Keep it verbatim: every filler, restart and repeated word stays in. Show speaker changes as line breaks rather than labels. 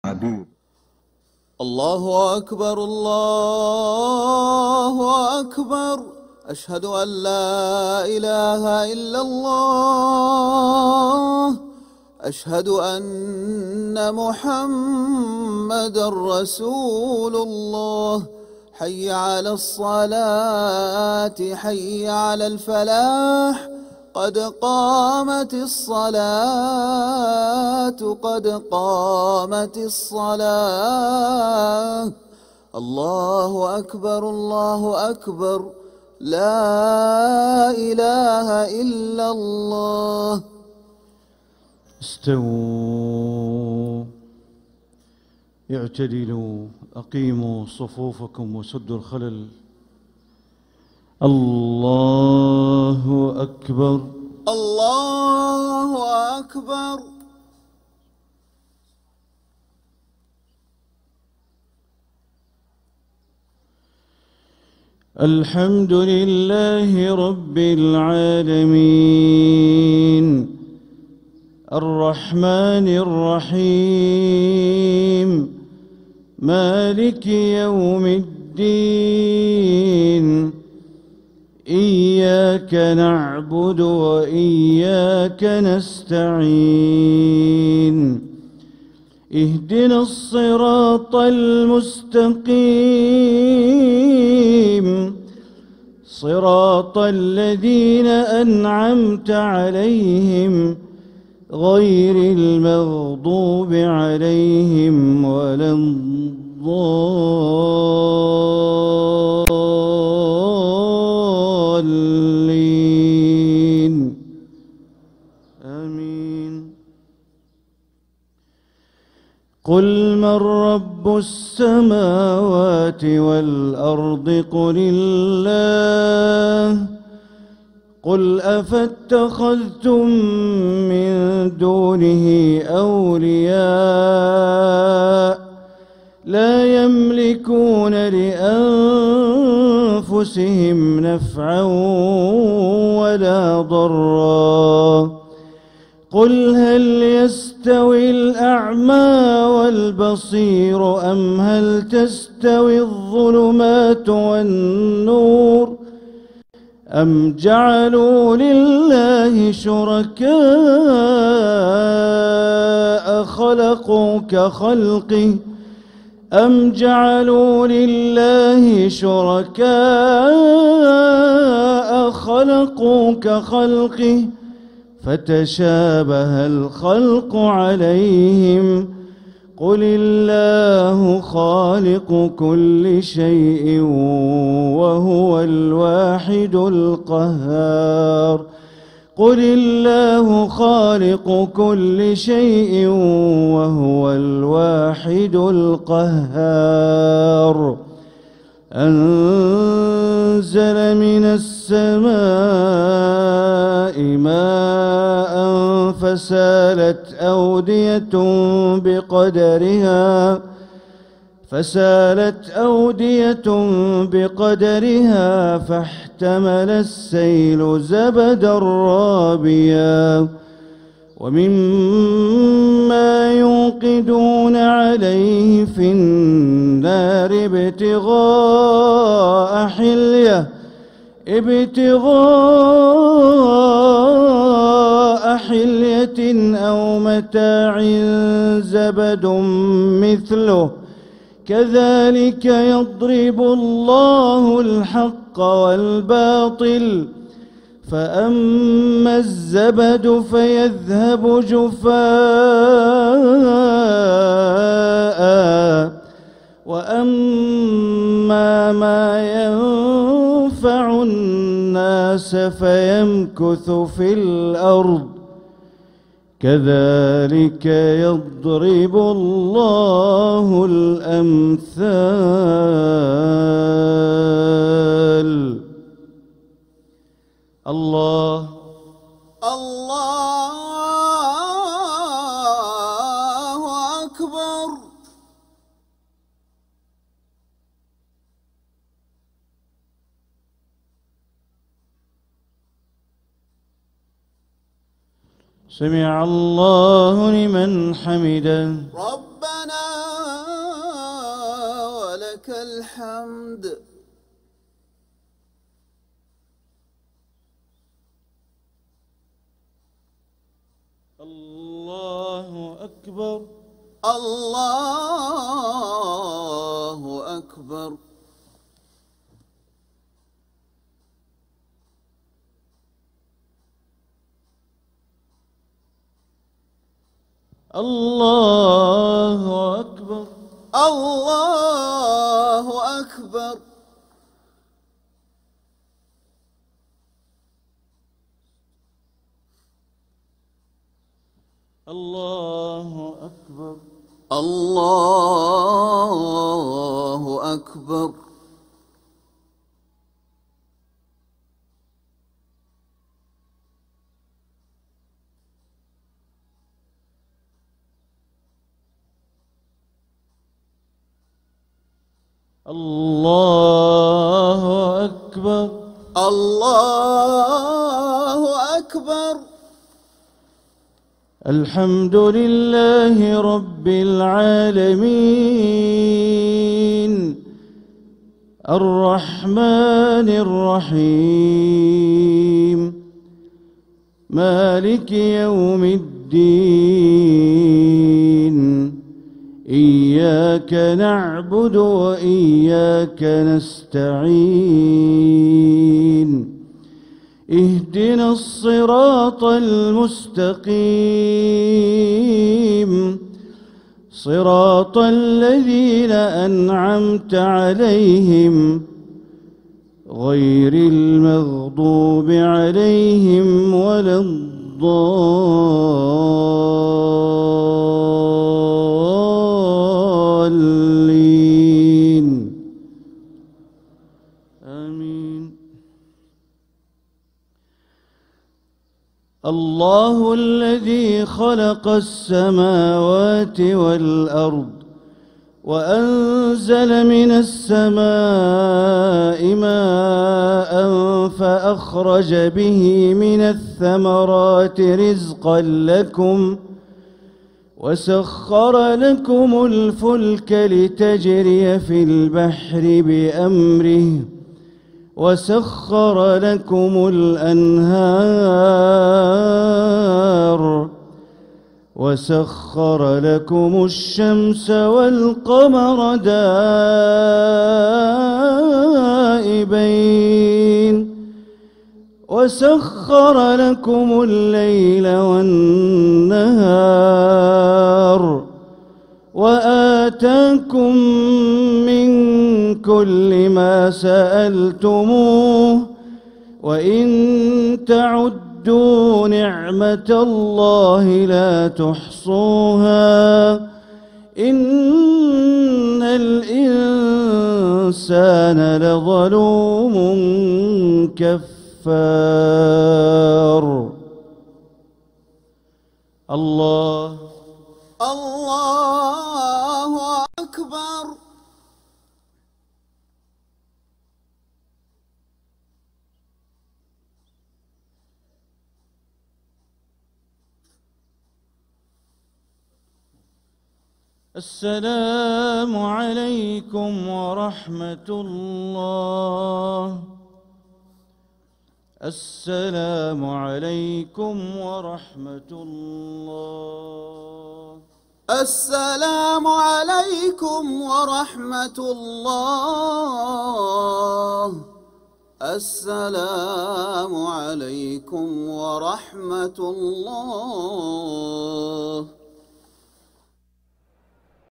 عبيد.
الله أكبر الله أكبر، أشهد أن لا إله إلا الله، أشهد أن محمدًا رسول الله. حي على الصلاة حي على الفلاح، قد قامت الصلاة قد قامت الصلاة. الله أكبر الله أكبر، لا إله إلا الله.
استووا، اعتدلوا، أقيموا صفوفكم وسدوا الخلل. الله أكبر
الله أكبر.
الحمد لله رب العالمين، الرحمن الرحيم، مالك يوم الدين. إياك نعبد وإياك نستعين، اهدنا الصراط المستقيم، صراط الذين أنعمت عليهم غير المغضوب عليهم ولا الضالين. آمين. قل من رب السماوات والأرض؟ قل الله. قل أفاتخذتم من دونه أولياء لا يملكون لأنفسهم نفعا ولا ضرا؟ قل هل يستوي الأعمى والبصير أم هل تستوي الظلمات والنور؟ أم جعلوا لله شركاء خلقوا كخلقه أم جعلوا لله شركاء خلقوا كخلقه فتشابه الخلق عليهم. قل الله خالق كل شيء وهو الواحد القهار. قل الله خالق كل شيء وهو الواحد القهار. أنزل من السماء ماء فسالت أودية بقدرها فسالت أودية بقدرها فاحتمل السيل زبدا رابيا ومما يوقدون عليه في النار ابتغاء حلية ابتغاء حلية أو متاع زبد مثله كذلك يضرب الله الحق والباطل. فأما الزبد فيذهب جفاء وأما ما ينفع الناس فيمكث في الأرض كذلك يضرب الله الأمثال. الله
الله أكبر.
سمع الله لمن حمده.
ربنا ولك الحمد.
الله أكبر.
الله أكبر.
الله أكبر.
الله أكبر.
الله أكبر.
الله أكبر.
الله أكبر.
الله أكبر.
الحمد لله رب العالمين الرحمن الرحيم مالك يوم الدين إياك نعبد وإياك نستعين اهدنا الصراط المستقيم صراط الذين أنعمت عليهم غير المغضوب عليهم ولا الضالين آمين. الله الذي خلق السماوات والأرض وأنزل من السماء ماء فأخرج به من الثمرات رزقا لكم وسخر لكم الفلك لتجري في البحر بأمره وسخر لكم الأنهار وسخر لكم الشمس والقمر دائبين وسخر لكم الليل والنهار وآتاكم من كل ما سألتموه وإن تعدوا نعمة الله لا تحصوها إن الإنسان لظلوم كفار. الله
الله أكبر.
السلام عليكم ورحمة الله. السلام عليكم ورحمة الله.
السلام عليكم ورحمة الله. السلام عليكم ورحمة الله.